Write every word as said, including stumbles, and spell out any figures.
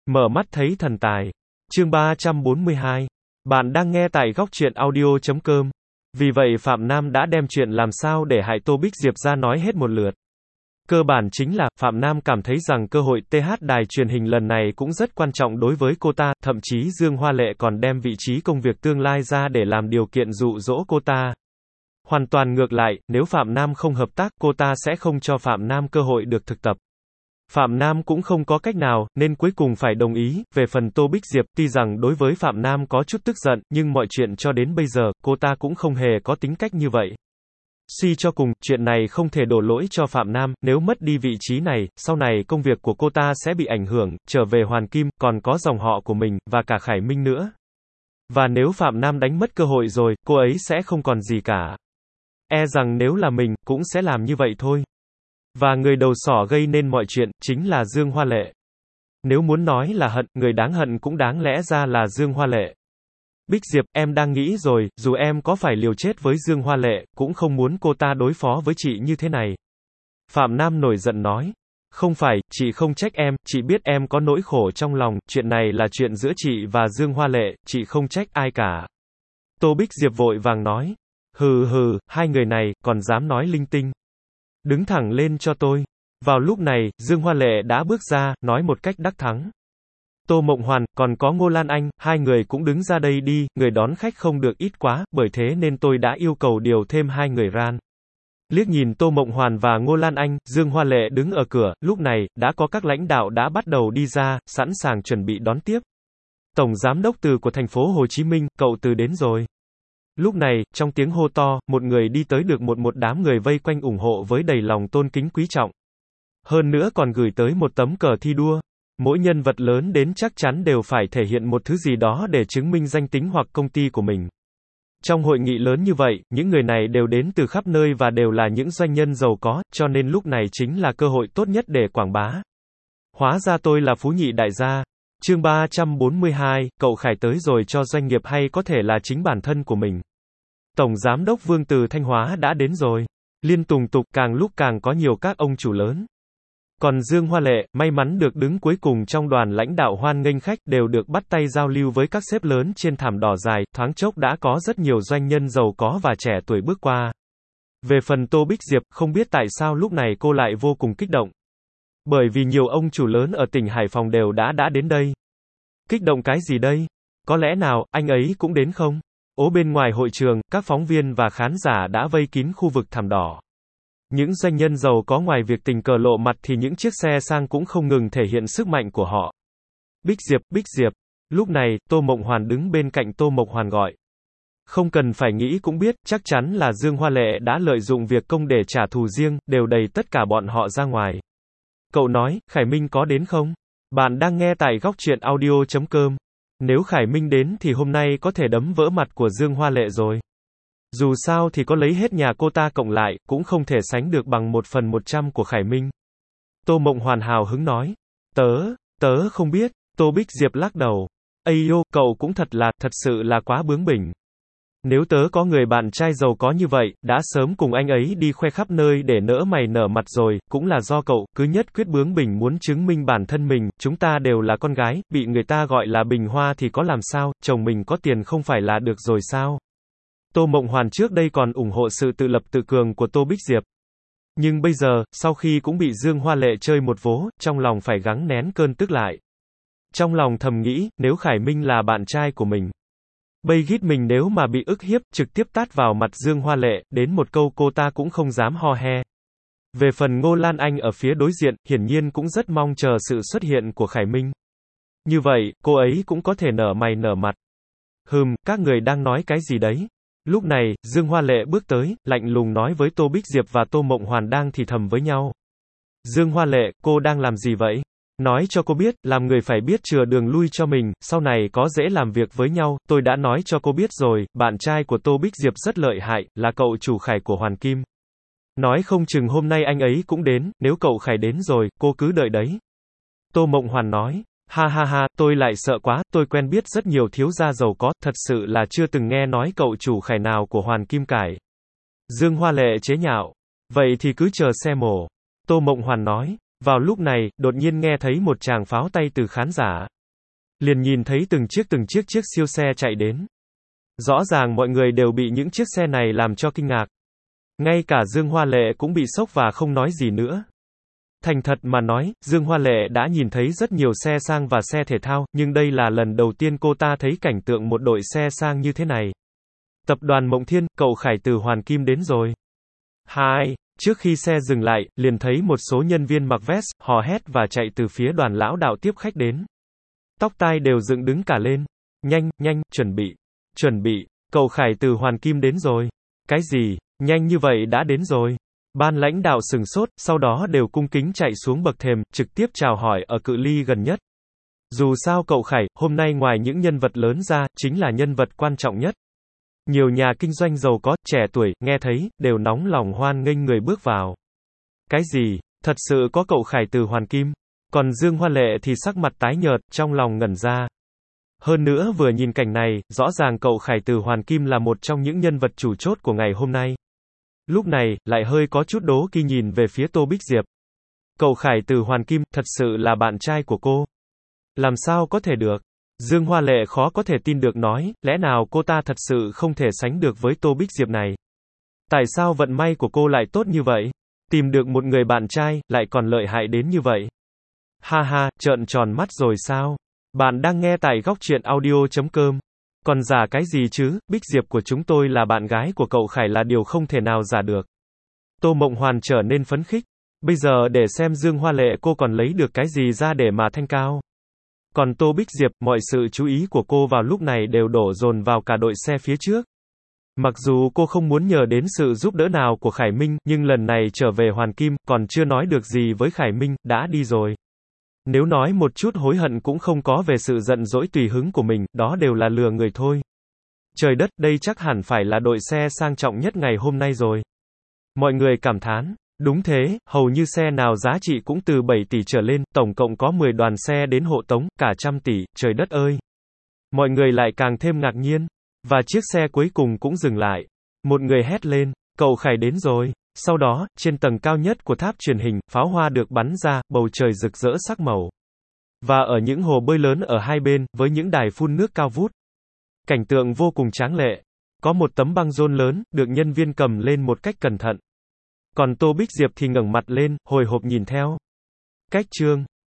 Mở mắt thấy thần tài. Chương ba trăm bốn mươi hai. Bạn đang nghe tại góc truyện audio chấm com. Vì vậy Phạm Nam đã đem chuyện làm sao để hại Tô Bích Diệp ra nói hết một lượt. Cơ bản chính là, Phạm Nam cảm thấy rằng cơ hội tê hát đài truyền hình lần này cũng rất quan trọng đối với cô ta, thậm chí Dương Hoa Lệ còn đem vị trí công việc tương lai ra để làm điều kiện dụ dỗ cô ta. Hoàn toàn ngược lại, nếu Phạm Nam không hợp tác, cô ta sẽ không cho Phạm Nam cơ hội được thực tập. Phạm Nam cũng không có cách nào, nên cuối cùng phải đồng ý. Về phần Tô Bích Diệp, tuy rằng đối với Phạm Nam có chút tức giận, nhưng mọi chuyện cho đến bây giờ, cô ta cũng không hề có tính cách như vậy. Suy cho cùng, chuyện này không thể đổ lỗi cho Phạm Nam, nếu mất đi vị trí này, sau này công việc của cô ta sẽ bị ảnh hưởng, trở về Hoàn Kim, còn có dòng họ của mình, và cả Khải Minh nữa. Và nếu Phạm Nam đánh mất cơ hội rồi, cô ấy sẽ không còn gì cả. E rằng nếu là mình, cũng sẽ làm như vậy thôi. Và người đầu sỏ gây nên mọi chuyện, chính là Dương Hoa Lệ. Nếu muốn nói là hận, người đáng hận cũng đáng lẽ ra là Dương Hoa Lệ. Bích Diệp, em đang nghĩ rồi, dù em có phải liều chết với Dương Hoa Lệ, cũng không muốn cô ta đối phó với chị như thế này. Phạm Nam nổi giận nói. Không phải, chị không trách em, chị biết em có nỗi khổ trong lòng, chuyện này là chuyện giữa chị và Dương Hoa Lệ, chị không trách ai cả. Tô Bích Diệp vội vàng nói. Hừ hừ, hai người này, còn dám nói linh tinh. Đứng thẳng lên cho tôi. Vào lúc này, Dương Hoa Lệ đã bước ra, nói một cách đắc thắng. Tô Mộng Hoàn, còn có Ngô Lan Anh, hai người cũng đứng ra đây đi, người đón khách không được ít quá, bởi thế nên tôi đã yêu cầu điều thêm hai người ran. Liếc nhìn Tô Mộng Hoàn và Ngô Lan Anh, Dương Hoa Lệ đứng ở cửa, lúc này, đã có các lãnh đạo đã bắt đầu đi ra, sẵn sàng chuẩn bị đón tiếp. Tổng Giám đốc Từ của thành phố Hồ Chí Minh, cậu Từ đến rồi. Lúc này, trong tiếng hô to, một người đi tới được một một đám người vây quanh ủng hộ với đầy lòng tôn kính quý trọng. Hơn nữa còn gửi tới một tấm cờ thi đua. Mỗi nhân vật lớn đến chắc chắn đều phải thể hiện một thứ gì đó để chứng minh danh tính hoặc công ty của mình. Trong hội nghị lớn như vậy, những người này đều đến từ khắp nơi và đều là những doanh nhân giàu có, cho nên lúc này chính là cơ hội tốt nhất để quảng bá. Hóa ra tôi là Phú Nhị đại gia. Chương ba trăm bốn mươi hai, cậu Khải tới rồi cho doanh nghiệp hay có thể là chính bản thân của mình. Tổng Giám đốc Vương từ Thanh Hóa đã đến rồi. Liên tùng tục, càng lúc càng có nhiều các ông chủ lớn. Còn Dương Hoa Lệ, may mắn được đứng cuối cùng trong đoàn lãnh đạo hoan nghênh khách, đều được bắt tay giao lưu với các sếp lớn trên thảm đỏ dài, thoáng chốc đã có rất nhiều doanh nhân giàu có và trẻ tuổi bước qua. Về phần Tô Bích Diệp, không biết tại sao lúc này cô lại vô cùng kích động. Bởi vì nhiều ông chủ lớn ở tỉnh Hải Phòng đều đã đã đến đây. Kích động cái gì đây? Có lẽ nào, anh ấy cũng đến không? Ố bên ngoài hội trường, các phóng viên và khán giả đã vây kín khu vực thảm đỏ. Những doanh nhân giàu có ngoài việc tình cờ lộ mặt thì những chiếc xe sang cũng không ngừng thể hiện sức mạnh của họ. Bích Diệp, Bích Diệp. Lúc này, Tô Mộng Hoàn đứng bên cạnh Tô Mộng Hoàn gọi. Không cần phải nghĩ cũng biết, chắc chắn là Dương Hoa Lệ đã lợi dụng việc công để trả thù riêng, đều đẩy tất cả bọn họ ra ngoài. Cậu nói, Khải Minh có đến không? Bạn đang nghe tại góc truyện audio chấm com. Nếu Khải Minh đến thì hôm nay có thể đấm vỡ mặt của Dương Hoa Lệ rồi. Dù sao thì có lấy hết nhà cô ta cộng lại, cũng không thể sánh được bằng một phần một trăm của Khải Minh. Tô Mộng Hoàn hào hứng nói. Tớ, tớ không biết. Tô Bích Diệp lắc đầu. Ây ô, cậu cũng thật là, thật sự là quá bướng bỉnh. Nếu tớ có người bạn trai giàu có như vậy, đã sớm cùng anh ấy đi khoe khắp nơi để nỡ mày nở mặt rồi, cũng là do cậu, cứ nhất quyết bướng bỉnh muốn chứng minh bản thân mình, chúng ta đều là con gái, bị người ta gọi là bình hoa thì có làm sao, chồng mình có tiền không phải là được rồi sao? Tô Mộng Hoàn trước đây còn ủng hộ sự tự lập tự cường của Tô Bích Diệp. Nhưng bây giờ, sau khi cũng bị Dương Hoa Lệ chơi một vố, trong lòng phải gắng nén cơn tức lại. Trong lòng thầm nghĩ, nếu Khải Minh là bạn trai của mình, bây gít mình nếu mà bị ức hiếp, trực tiếp tát vào mặt Dương Hoa Lệ, đến một câu cô ta cũng không dám ho he. Về phần Ngô Lan Anh ở phía đối diện, hiển nhiên cũng rất mong chờ sự xuất hiện của Khải Minh. Như vậy, cô ấy cũng có thể nở mày nở mặt. Hừm, các người đang nói cái gì đấy? Lúc này, Dương Hoa Lệ bước tới, lạnh lùng nói với Tô Bích Diệp và Tô Mộng Hoàn đang thì thầm với nhau. Dương Hoa Lệ, cô đang làm gì vậy? Nói cho cô biết, làm người phải biết chừa đường lui cho mình, sau này có dễ làm việc với nhau, tôi đã nói cho cô biết rồi, bạn trai của Tô Bích Diệp rất lợi hại, là cậu chủ Khải của Hoàn Kim. Nói không chừng hôm nay anh ấy cũng đến, nếu cậu Khải đến rồi, cô cứ đợi đấy. Tô Mộng Hoàn nói. Ha ha ha, tôi lại sợ quá, tôi quen biết rất nhiều thiếu gia giàu có, thật sự là chưa từng nghe nói cậu chủ Khải nào của Hoàn Kim cải. Dương Hoa Lệ chế nhạo. Vậy thì cứ chờ xe mổ. Tô Mộng Hoàn nói. Vào lúc này, đột nhiên nghe thấy một tràng pháo tay từ khán giả. Liền nhìn thấy từng chiếc từng chiếc chiếc siêu xe chạy đến. Rõ ràng mọi người đều bị những chiếc xe này làm cho kinh ngạc. Ngay cả Dương Hoa Lệ cũng bị sốc và không nói gì nữa. Thành thật mà nói, Dương Hoa Lệ đã nhìn thấy rất nhiều xe sang và xe thể thao, nhưng đây là lần đầu tiên cô ta thấy cảnh tượng một đội xe sang như thế này. Tập đoàn Mộng Thiên, cậu Khải từ Hoàn Kim đến rồi. Hai, trước khi xe dừng lại, liền thấy một số nhân viên mặc vest, hò hét và chạy từ phía đoàn lão đạo tiếp khách đến. Tóc tai đều dựng đứng cả lên. Nhanh, nhanh, chuẩn bị. Chuẩn bị, cậu Khải từ Hoàn Kim đến rồi. Cái gì, nhanh như vậy đã đến rồi. Ban lãnh đạo sừng sốt, sau đó đều cung kính chạy xuống bậc thềm, trực tiếp chào hỏi ở cự ly gần nhất. Dù sao cậu Khải, hôm nay ngoài những nhân vật lớn ra, chính là nhân vật quan trọng nhất. Nhiều nhà kinh doanh giàu có, trẻ tuổi, nghe thấy, đều nóng lòng hoan nghênh người bước vào. Cái gì, thật sự có cậu Khải từ Hoàn Kim? Còn Dương Hoa Lệ thì sắc mặt tái nhợt, trong lòng ngẩn ra. Hơn nữa vừa nhìn cảnh này, rõ ràng cậu Khải từ Hoàn Kim là một trong những nhân vật chủ chốt của ngày hôm nay. Lúc này, lại hơi có chút đố kỵ nhìn về phía Tô Bích Diệp. Cậu Khải từ Hoàn Kim, thật sự là bạn trai của cô. Làm sao có thể được? Dương Hoa Lệ khó có thể tin được nói, lẽ nào cô ta thật sự không thể sánh được với Tô Bích Diệp này? Tại sao vận may của cô lại tốt như vậy? Tìm được một người bạn trai, lại còn lợi hại đến như vậy? Ha ha, trợn tròn mắt rồi sao? Bạn đang nghe tại góc truyện audio chấm com. Còn giả cái gì chứ, Bích Diệp của chúng tôi là bạn gái của cậu Khải là điều không thể nào giả được. Tô Mộng Hoàn trở nên phấn khích. Bây giờ để xem Dương Hoa Lệ cô còn lấy được cái gì ra để mà thanh cao. Còn Tô Bích Diệp, mọi sự chú ý của cô vào lúc này đều đổ dồn vào cả đội xe phía trước. Mặc dù cô không muốn nhờ đến sự giúp đỡ nào của Khải Minh, nhưng lần này trở về Hoàn Kim, còn chưa nói được gì với Khải Minh, đã đi rồi. Nếu nói một chút hối hận cũng không có về sự giận dỗi tùy hứng của mình, đó đều là lừa người thôi. Trời đất, đây chắc hẳn phải là đội xe sang trọng nhất ngày hôm nay rồi. Mọi người cảm thán. Đúng thế, hầu như xe nào giá trị cũng từ bảy tỷ trở lên, tổng cộng có mười đoàn xe đến hộ tống, cả trăm tỷ, trời đất ơi. Mọi người lại càng thêm ngạc nhiên. Và chiếc xe cuối cùng cũng dừng lại. Một người hét lên, cậu Khải đến rồi. Sau đó, trên tầng cao nhất của tháp truyền hình, pháo hoa được bắn ra, bầu trời rực rỡ sắc màu. Và ở những hồ bơi lớn ở hai bên, với những đài phun nước cao vút. Cảnh tượng vô cùng tráng lệ. Có một tấm băng rôn lớn, được nhân viên cầm lên một cách cẩn thận. Còn Tô Bích Diệp thì ngẩng mặt lên, hồi hộp nhìn theo. Cách chương